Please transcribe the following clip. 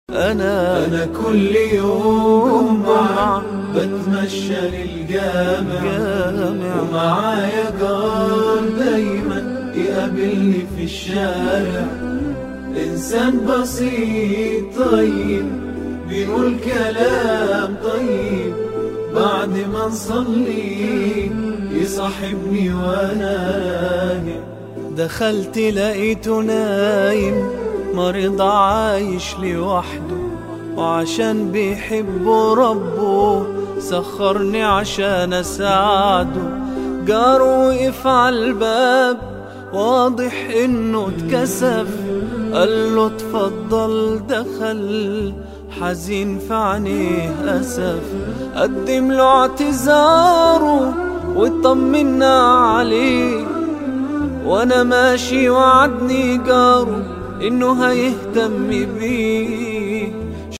أنا كل يوم جمعة بتمشى للجامع ومعايا جار دايما يقابلني في الشارع، إنسان بسيط طيب بيقول كلام طيب، بعد ما نصلي يصاحبني وانا نايم. دخلت لقيته نايم مريض عايش لوحده، وعشان بيحب ربه سخرني عشان اساعده. جاره وقف عالباب واضح انه اتكسف، قال له اتفضل. دخل حزين في عينيه اسف، قدم له اعتذاره واطمنا عليه. وانا ماشي وعدني جاره انه هيهتم بيه.